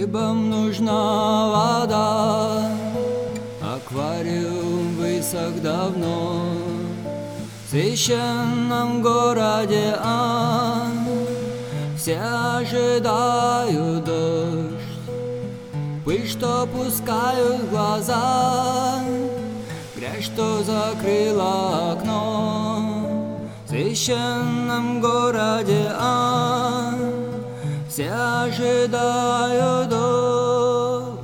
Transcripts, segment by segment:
Рыбам нужна вода, аквариум высох давно. В священном городе все ожидают дождь, пыль, что пускают в глаза, грязь, что закрыла окно. В священном городе все ожидают дождь.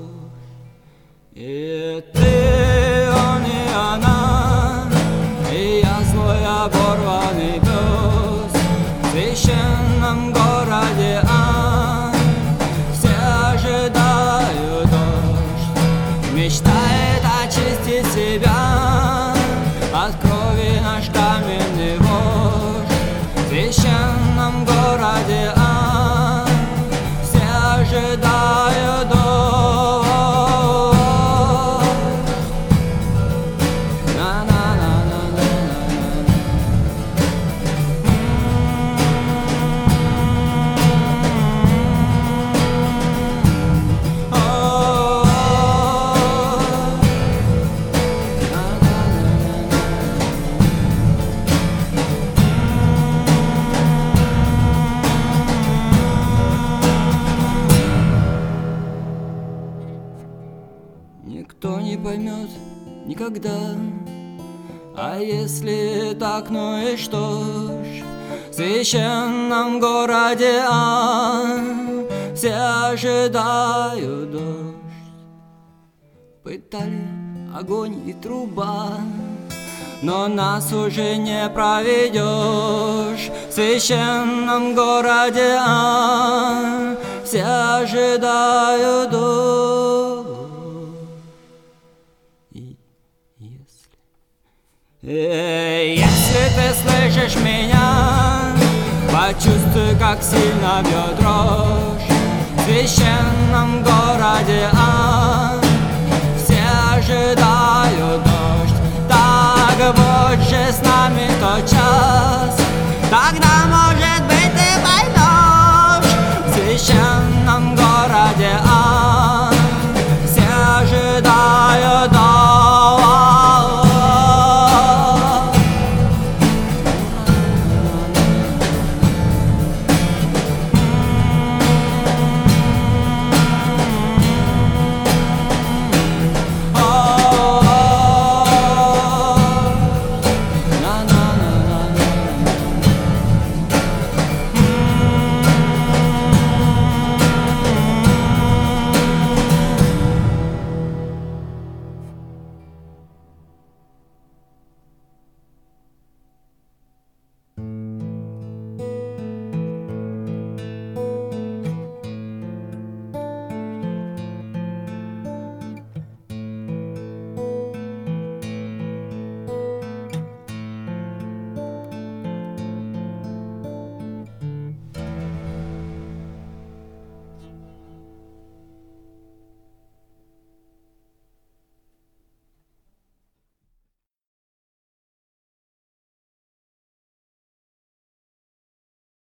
И ты, он и она, и я злой оборванный пес. В священном городе все ожидают дождь. Мечтает очистить себя от крови наш каменный вождь. В священном городе ожидаю дождь. Никто не поймет никогда. А если так, ну и что ж? В священном городе все ожидают дождь. Пытали огонь и труба, но нас уже не проведешь. В священном городе все ожидают дождь. Если ты слышишь меня, почувствуй, как сильно бьет дрожь. В священном городе